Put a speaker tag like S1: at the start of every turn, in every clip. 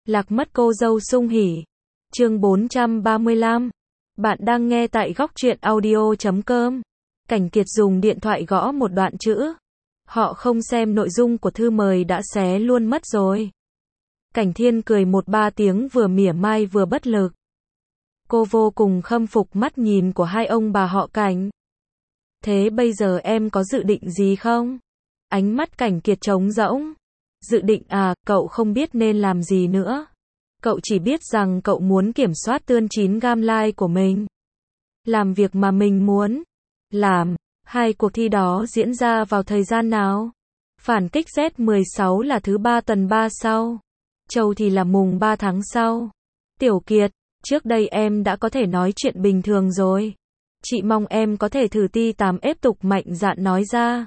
S1: Lạc mất cô dâu sung hỉ. Chương 435. Bạn đang nghe tại góc truyện audio.com. Cảnh Kiệt dùng điện thoại gõ một đoạn chữ. Họ không xem nội dung của thư mời đã xé luôn mất rồi. Cảnh Thiên cười một ba tiếng vừa mỉa mai vừa bất lực. Cô vô cùng khâm phục mắt nhìn của hai ông bà họ Cảnh. Thế bây giờ em có dự định gì không? Ánh mắt Cảnh Kiệt trống rỗng. Dự định à, cậu không biết nên làm gì nữa. Cậu chỉ biết rằng cậu muốn kiểm soát tươn chín gam like của mình. Làm việc mà mình muốn làm. Hai cuộc thi đó diễn ra vào thời gian nào? Phản kích Z16 là thứ 3 tuần 3 sau. Châu thì là mùng 3 tháng sau. Tiểu Kiệt, trước đây em đã có thể nói chuyện bình thường rồi. Chị mong em có thể thử ti 8 ép tục mạnh dạn nói ra.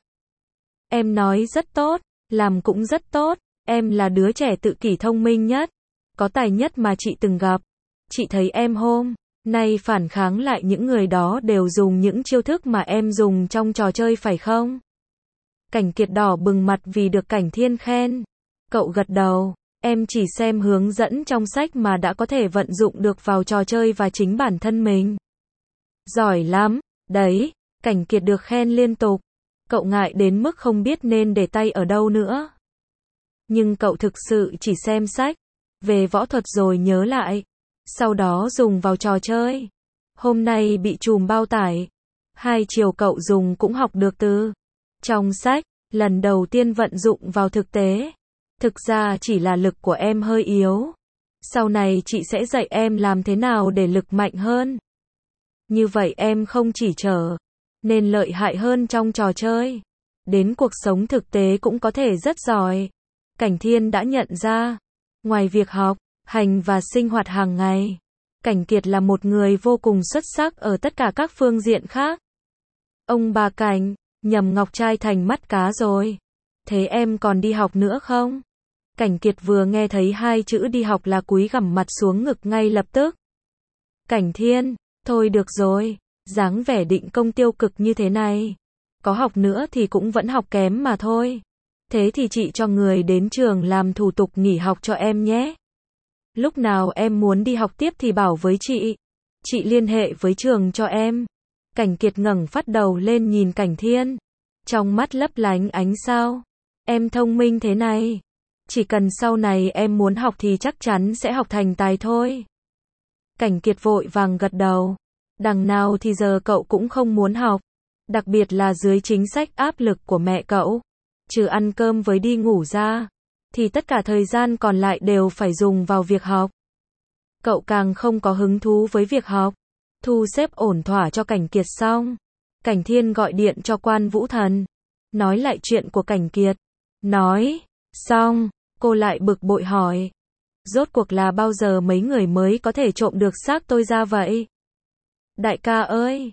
S1: Em nói rất tốt, làm cũng rất tốt. Em là đứa trẻ tự kỷ thông minh nhất, có tài nhất mà chị từng gặp. Chị thấy em hôm nay phản kháng lại những người đó đều dùng những chiêu thức mà em dùng trong trò chơi phải không? Cảnh Kiệt đỏ bừng mặt vì được Cảnh Thiên khen. Cậu gật đầu. Em chỉ xem hướng dẫn trong sách mà đã có thể vận dụng được vào trò chơi và chính bản thân mình. Giỏi lắm, đấy. Cảnh Kiệt được khen liên tục. Cậu ngại đến mức không biết nên để tay ở đâu nữa. Nhưng cậu thực sự chỉ xem sách về võ thuật rồi nhớ lại, sau đó dùng vào trò chơi. Hôm nay bị trùm bao tải. 2 chiều cậu dùng cũng học được từ trong sách, lần đầu tiên vận dụng vào thực tế. Thực ra chỉ là lực của em hơi yếu. Sau này chị sẽ dạy em làm thế nào để lực mạnh hơn. Như vậy em không chỉ trở nên lợi hại hơn trong trò chơi, đến cuộc sống thực tế cũng có thể rất giỏi. Cảnh Thiên đã nhận ra, ngoài việc học, hành và sinh hoạt hàng ngày, Cảnh Kiệt là một người vô cùng xuất sắc ở tất cả các phương diện khác. Ông bà Cảnh, nhầm ngọc trai thành mắt cá rồi. Thế em còn đi học nữa không? Cảnh Kiệt vừa nghe thấy 2 chữ đi học là cúi gằm mặt xuống ngực ngay lập tức. Cảnh Thiên, thôi được rồi, dáng vẻ định công tiêu cực như thế này. Có học nữa thì cũng vẫn học kém mà thôi. Thế thì chị cho người đến trường làm thủ tục nghỉ học cho em nhé. Lúc nào em muốn đi học tiếp thì bảo với chị. Chị liên hệ với trường cho em. Cảnh Kiệt ngẩng phát đầu lên nhìn Cảnh Thiên. Trong mắt lấp lánh ánh sao. Em thông minh thế này. Chỉ cần sau này em muốn học thì chắc chắn sẽ học thành tài thôi. Cảnh Kiệt vội vàng gật đầu. Đằng nào thì giờ cậu cũng không muốn học. Đặc biệt là dưới chính sách áp lực của mẹ cậu. Trừ ăn cơm với đi ngủ ra, thì tất cả thời gian còn lại đều phải dùng vào việc học. Cậu càng không có hứng thú với việc học. Thu xếp ổn thỏa cho Cảnh Kiệt xong, Cảnh Thiên gọi điện cho Quan Vũ Thần, nói lại chuyện của Cảnh Kiệt. Nói xong, cô lại bực bội hỏi, rốt cuộc là bao giờ mấy người mới có thể trộm được xác tôi ra vậy? Đại ca ơi,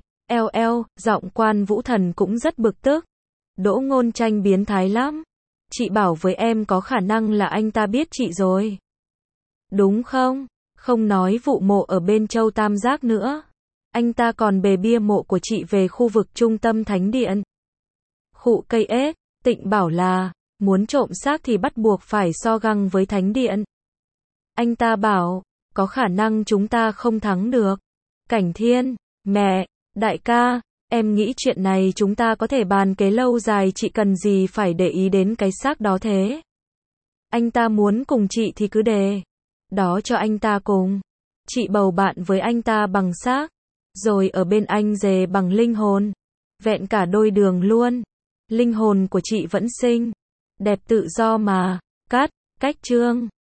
S1: giọng Quan Vũ Thần cũng rất bực tức. Đỗ Ngôn Tranh biến thái lắm. Chị bảo với em có khả năng là anh ta biết chị rồi. Đúng không? Không nói vụ mộ ở bên Châu Tam Giác nữa. Anh ta còn bê bia mộ của chị về khu vực trung tâm thánh điện. Khụ cây ếch, Tịnh bảo là, muốn trộm xác thì bắt buộc phải so găng với thánh điện. Anh ta bảo, có khả năng chúng ta không thắng được. Cảnh Thiên, mẹ, đại ca, em nghĩ chuyện này chúng ta có thể bàn kế lâu dài, chị cần gì phải để ý đến cái xác đó thế? Anh ta muốn cùng chị thì cứ để đó cho anh ta cùng. Chị bầu bạn với anh ta bằng xác, rồi ở bên anh dề bằng linh hồn. Vẹn cả đôi đường luôn. Linh hồn của chị vẫn xinh, đẹp tự do mà. Cắt, cách chương.